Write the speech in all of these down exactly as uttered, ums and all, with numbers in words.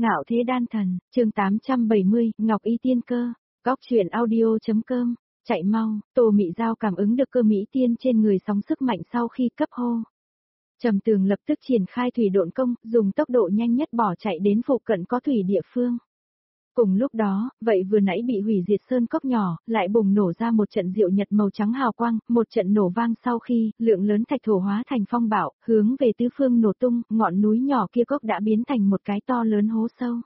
Ngạo thế đan thần, chương tám trăm bảy mươi, Ngọc Y Tiên Cơ, góc truyện audio.com, chạy mau, Tô Mị Giao cảm ứng được cơ Mỹ Tiên trên người sóng sức mạnh sau khi cấp hô. Trầm Tường lập tức triển khai thủy độn công, dùng tốc độ nhanh nhất bỏ chạy đến phụ cận có thủy địa phương. Cùng lúc đó, vậy vừa nãy bị hủy diệt sơn cốc nhỏ, lại bùng nổ ra một trận diệu nhật màu trắng hào quang, một trận nổ vang sau khi, lượng lớn thạch thổ hóa thành phong bạo, hướng về tứ phương nổ tung, ngọn núi nhỏ kia cốc đã biến thành một cái to lớn hố sâu.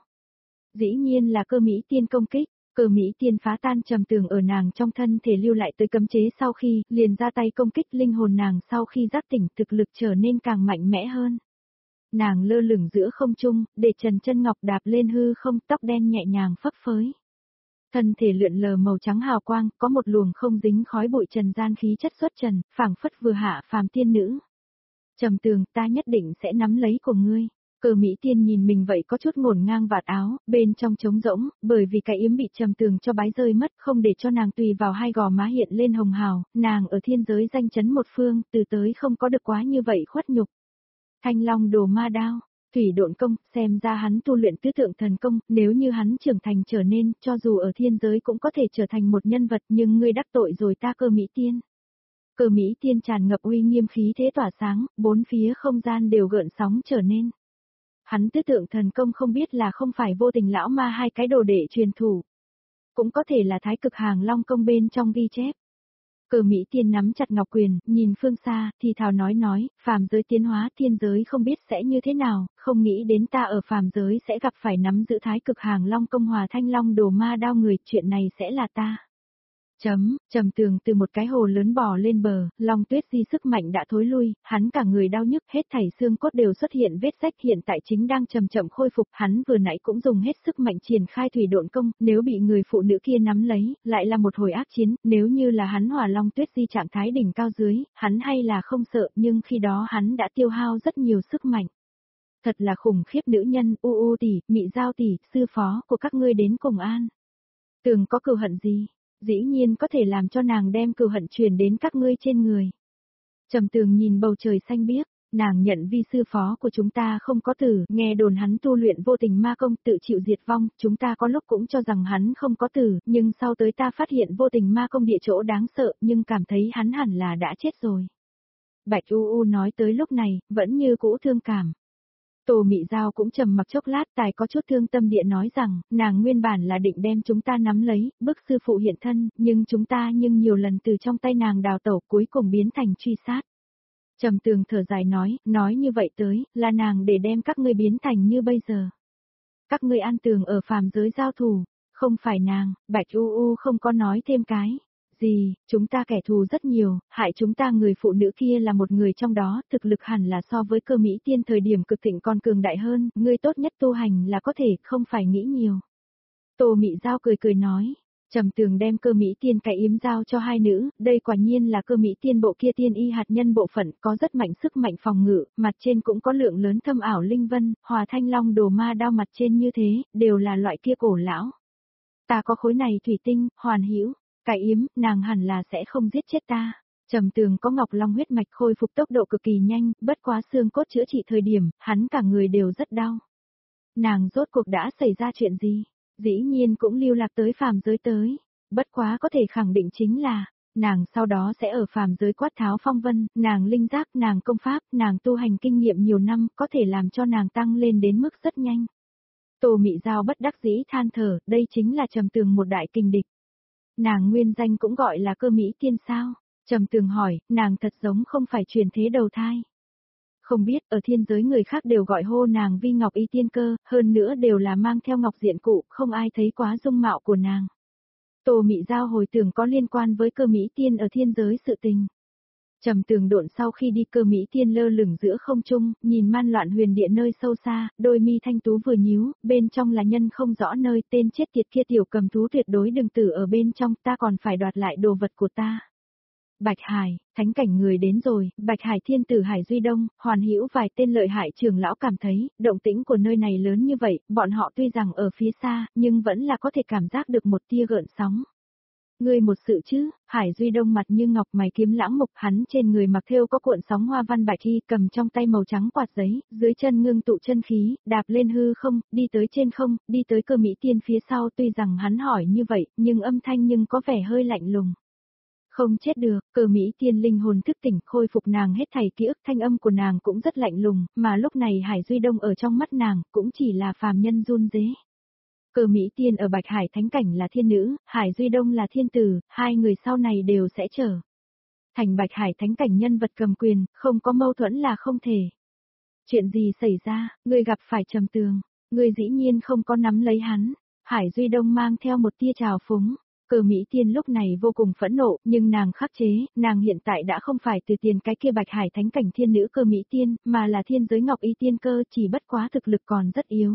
Dĩ nhiên là cơ Mỹ Tiên công kích, cơ Mỹ Tiên phá tan Trầm Tường ở nàng trong thân thể lưu lại tới cấm chế sau khi, liền ra tay công kích linh hồn nàng sau khi giác tỉnh thực lực trở nên càng mạnh mẽ hơn. Nàng lơ lửng giữa không trung, để trần chân ngọc đạp lên hư không, tóc đen nhẹ nhàng phấp phới. Thân thể lượn lờ màu trắng hào quang, có một luồng không dính khói bụi trần gian khí chất xuất trần, phảng phất vừa hạ phàm tiên nữ. Trầm Tường, ta nhất định sẽ nắm lấy của ngươi. Cơ Mỹ Tiên nhìn mình vậy có chút ngổn ngang vạt áo, bên trong trống rỗng, bởi vì cái yếm bị Trầm Tường cho bái rơi mất, không để cho nàng tùy vào hai gò má hiện lên hồng hào, nàng ở thiên giới danh chấn một phương, từ tới không có được quá như vậy khuất nhục. Thanh Long đồ ma đao, thủy độn công, xem ra hắn tu luyện tứ tượng thần công, nếu như hắn trưởng thành trở nên, cho dù ở thiên giới cũng có thể trở thành một nhân vật, nhưng ngươi đắc tội rồi ta Cơ Mỹ Tiên. Cơ Mỹ Tiên tràn ngập uy nghiêm khí thế tỏa sáng, bốn phía không gian đều gợn sóng trở nên. Hắn tứ tượng thần công không biết là không phải vô tình lão ma hai cái đồ đệ truyền thủ. Cũng có thể là thái cực hàng long công bên trong ghi chép. Cơ Mỹ Tiên nắm chặt ngọc quyền, nhìn phương xa, thì thào nói nói, phàm giới tiến hóa thiên giới không biết sẽ như thế nào, không nghĩ đến ta ở phàm giới sẽ gặp phải nắm giữ thái cực hàng long công hòa thanh long đồ ma đao người, chuyện này sẽ là ta. Chấm, Trầm Tường từ một cái hồ lớn bò lên bờ, Long Tuyết Di sức mạnh đã thối lui, hắn cả người đau nhức, hết thảy xương cốt đều xuất hiện vết rách, hiện tại chính đang chậm chậm khôi phục, hắn vừa nãy cũng dùng hết sức mạnh triển khai thủy độn công, nếu bị người phụ nữ kia nắm lấy, lại là một hồi ác chiến, nếu như là hắn hòa Long Tuyết Di trạng thái đỉnh cao dưới, hắn hay là không sợ, nhưng khi đó hắn đã tiêu hao rất nhiều sức mạnh. Thật là khủng khiếp nữ nhân, u u tỷ, Mị Giao tỷ, sư phó của các ngươi đến cùng an. Tường có cừu hận gì? Dĩ nhiên có thể làm cho nàng đem cừu hận truyền đến các ngươi trên người. Trầm Tường nhìn bầu trời xanh biếc, nàng nhận vi sư phó của chúng ta không có tử, nghe đồn hắn tu luyện vô tình ma công tự chịu diệt vong, chúng ta có lúc cũng cho rằng hắn không có tử, nhưng sau tới ta phát hiện vô tình ma công địa chỗ đáng sợ, nhưng cảm thấy hắn hẳn là đã chết rồi. Bạch U U nói tới lúc này, vẫn như cũ thương cảm. Tô Mị Giao cũng trầm mặc chốc lát, tài có chút thương tâm địa nói rằng, nàng nguyên bản là định đem chúng ta nắm lấy, bức sư phụ hiện thân, nhưng chúng ta nhưng nhiều lần từ trong tay nàng đào tẩu cuối cùng biến thành truy sát. Trầm Tường thở dài nói, nói như vậy tới, là nàng để đem các ngươi biến thành như bây giờ. Các ngươi an tường ở phàm giới giao thủ, không phải nàng, Bạch U U không có nói thêm cái. Gì, chúng ta kẻ thù rất nhiều, hại chúng ta người phụ nữ kia là một người trong đó, thực lực hẳn là so với Cơ Mỹ Tiên thời điểm cực thịnh còn cường đại hơn, ngươi tốt nhất tu hành là có thể, không phải nghĩ nhiều. Tô Mị Giao cười cười nói, Trầm Tường đem Cơ Mỹ Tiên cái yếm giao cho hai nữ, đây quả nhiên là Cơ Mỹ Tiên bộ kia tiên y hạt nhân bộ phận, có rất mạnh sức mạnh phòng ngự, mặt trên cũng có lượng lớn thâm ảo linh vân, hòa thanh long đồ ma đao mặt trên như thế, đều là loại kia cổ lão. Ta có khối này thủy tinh, hoàn hữu. Cái yếm, nàng hẳn là sẽ không giết chết ta. Trầm Tường có ngọc long huyết mạch khôi phục tốc độ cực kỳ nhanh, bất quá xương cốt chữa trị thời điểm, hắn cả người đều rất đau. Nàng rốt cuộc đã xảy ra chuyện gì? Dĩ nhiên cũng lưu lạc tới phàm giới tới. Bất quá có thể khẳng định chính là, nàng sau đó sẽ ở phàm giới quát tháo phong vân, nàng linh giác, nàng công pháp, nàng tu hành kinh nghiệm nhiều năm, có thể làm cho nàng tăng lên đến mức rất nhanh. Tô Mị Giao bất đắc dĩ than thở, đây chính là Trầm Tường một đại kình địch. Nàng nguyên danh cũng gọi là Cơ Mỹ Tiên sao? Trầm Tường hỏi, nàng thật giống không phải truyền thế đầu thai. Không biết, ở thiên giới người khác đều gọi hô nàng Vi Ngọc Y Tiên Cơ, hơn nữa đều là mang theo ngọc diện cụ, không ai thấy quá dung mạo của nàng. Tô Mị Giao hồi tưởng có liên quan với Cơ Mỹ Tiên ở thiên giới sự tình. Trầm Tường độn sau khi đi, Cơ Mỹ Tiên lơ lửng giữa không trung, nhìn man loạn huyền địa nơi sâu xa, đôi mi thanh tú vừa nhíu, bên trong là nhân không rõ nơi, tên chết tiệt kia tiểu cầm thú tuyệt đối đừng tử ở bên trong, ta còn phải đoạt lại đồ vật của ta. Bạch Hải, thánh cảnh người đến rồi, Bạch Hải thiên tử Hải Duy Đông, hoàn hữu vài tên lợi hại trưởng lão cảm thấy, động tĩnh của nơi này lớn như vậy, bọn họ tuy rằng ở phía xa, nhưng vẫn là có thể cảm giác được một tia gợn sóng. Ngươi một sự chứ, Hải Duy Đông mặt như ngọc mày kiếm lãng mục, hắn trên người mặc thêu có cuộn sóng hoa văn bạch y, cầm trong tay màu trắng quạt giấy, dưới chân ngưng tụ chân khí, đạp lên hư không, đi tới trên không, đi tới Cơ Mỹ Tiên phía sau, tuy rằng hắn hỏi như vậy, nhưng âm thanh nhưng có vẻ hơi lạnh lùng. Không chết được, Cơ Mỹ Tiên linh hồn thức tỉnh, khôi phục nàng hết thảy ký ức, thanh âm của nàng cũng rất lạnh lùng, mà lúc này Hải Duy Đông ở trong mắt nàng, cũng chỉ là phàm nhân run rế. Cơ Mỹ Tiên ở Bạch Hải Thánh Cảnh là thiên nữ, Hải Duy Đông là thiên tử, hai người sau này đều sẽ trở thành Bạch Hải Thánh Cảnh nhân vật cầm quyền, không có mâu thuẫn là không thể. Chuyện gì xảy ra, ngươi gặp phải Trầm Tường, ngươi dĩ nhiên không có nắm lấy hắn. Hải Duy Đông mang theo một tia trào phúng. Cơ Mỹ Tiên lúc này vô cùng phẫn nộ, nhưng nàng khắc chế, nàng hiện tại đã không phải từ tiền cái kia Bạch Hải Thánh Cảnh thiên nữ Cơ Mỹ Tiên, mà là thiên giới Ngọc Y Tiên Cơ, chỉ bất quá thực lực còn rất yếu.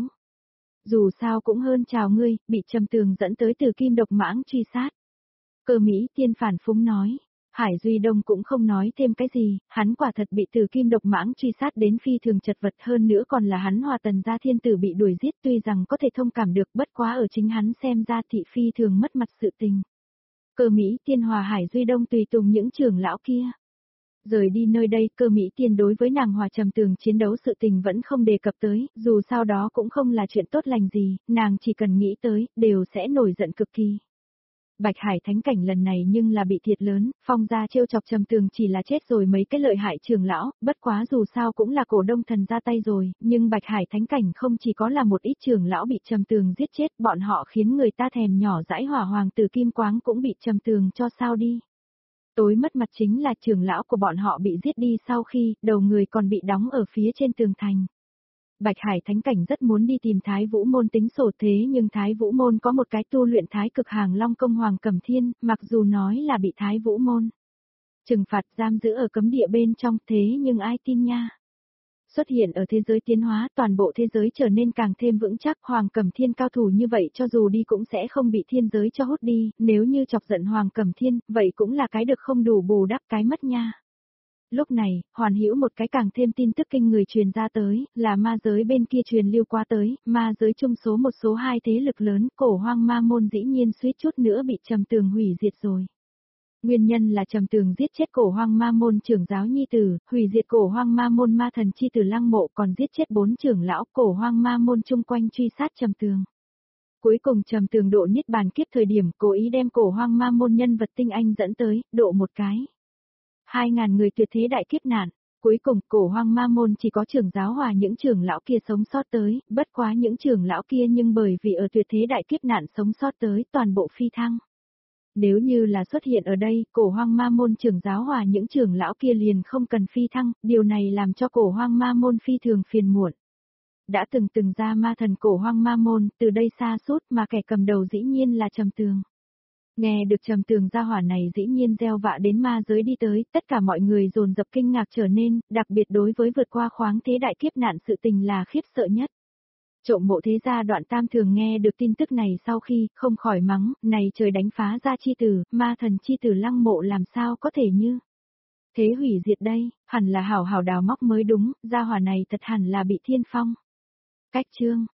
Dù sao cũng hơn chào ngươi, bị Trầm Tường dẫn tới từ kim độc mãng truy sát. Cơ Mỹ Tiên phản phúng nói. Hải Duy Đông cũng không nói thêm cái gì, hắn quả thật bị từ kim độc mãng truy sát đến phi thường chật vật, hơn nữa còn là hắn Hòa Tần gia thiên tử bị đuổi giết, tuy rằng có thể thông cảm được, bất quá ở chính hắn xem ra thị phi thường mất mặt sự tình. Cơ Mỹ Tiên hòa Hải Duy Đông tùy tùng những trưởng lão kia. Rời đi nơi đây, Cơ Mỹ Tiên đối với nàng Hòa Trầm Tường chiến đấu sự tình vẫn không đề cập tới, dù sao đó cũng không là chuyện tốt lành gì, nàng chỉ cần nghĩ tới, đều sẽ nổi giận cực kỳ. Bạch Hải Thánh Cảnh lần này nhưng là bị thiệt lớn, Phong gia trêu chọc Trầm Tường chỉ là chết rồi mấy cái lợi hại trưởng lão, bất quá dù sao cũng là cổ đông thần ra tay rồi, nhưng Bạch Hải Thánh Cảnh không chỉ có là một ít trưởng lão bị Trầm Tường giết chết, bọn họ khiến người ta thèm nhỏ dãi Hỏa Hoàng tử Kim Quáng cũng bị Trầm Tường cho sao đi. Tối mất mặt chính là trưởng lão của bọn họ bị giết đi sau khi, đầu người còn bị đóng ở phía trên tường thành. Bạch Hải Thánh Cảnh rất muốn đi tìm Thái Vũ Môn tính sổ thế nhưng Thái Vũ Môn có một cái tu luyện Thái Cực Hàng Long Công Hoàng Cẩm Thiên, mặc dù nói là bị Thái Vũ Môn trừng phạt giam giữ ở cấm địa bên trong, thế nhưng ai tin nha. Xuất hiện ở thế giới tiến hóa, toàn bộ thế giới trở nên càng thêm vững chắc, Hoàng Cẩm Thiên cao thủ như vậy cho dù đi cũng sẽ không bị thiên giới cho hút đi, nếu như chọc giận Hoàng Cẩm Thiên, vậy cũng là cái được không đủ bù đắp cái mất nha. Lúc này, hoàn hữu một cái càng thêm tin tức kinh người truyền ra tới, là ma giới bên kia truyền lưu qua tới, ma giới chung số một số hai thế lực lớn, cổ hoang ma môn dĩ nhiên suýt chút nữa bị Trầm Tường hủy diệt rồi. Nguyên nhân là Trầm Tường giết chết cổ hoang ma môn trưởng giáo nhi tử, hủy diệt cổ hoang ma môn ma thần chi tử Lăng Mộ, còn giết chết bốn trưởng lão cổ hoang ma môn chung quanh truy sát Trầm Tường. Cuối cùng Trầm Tường độ niết bàn kiếp thời điểm cố ý đem cổ hoang ma môn nhân vật tinh anh dẫn tới, độ một cái. Hai ngàn người tuyệt thế đại kiếp nạn, cuối cùng cổ hoang ma môn chỉ có trưởng giáo hòa những trưởng lão kia sống sót tới, bất quá những trưởng lão kia nhưng bởi vì ở tuyệt thế đại kiếp nạn sống sót tới toàn bộ phi thăng. Nếu như là xuất hiện ở đây, cổ hoang ma môn trưởng giáo hòa những trưởng lão kia liền không cần phi thăng, điều này làm cho cổ hoang ma môn phi thường phiền muộn. Đã từng từng ra ma thần cổ hoang ma môn, từ đây xa suốt mà kẻ cầm đầu dĩ nhiên là Trầm Tường. Nghe được Trầm Tường gia hỏa này dĩ nhiên gieo vạ đến ma giới đi tới, tất cả mọi người dồn dập kinh ngạc trở nên, đặc biệt đối với vượt qua khoáng thế đại kiếp nạn sự tình là khiếp sợ nhất. Trộm mộ thế gia Đoạn Tam thường nghe được tin tức này sau khi, không khỏi mắng, này trời đánh phá gia chi tử, ma thần chi tử Lăng Mộ làm sao có thể như thế hủy diệt đây, hẳn là hảo hảo đào móc mới đúng, gia hỏa này thật hẳn là bị thiên phong. Cách chương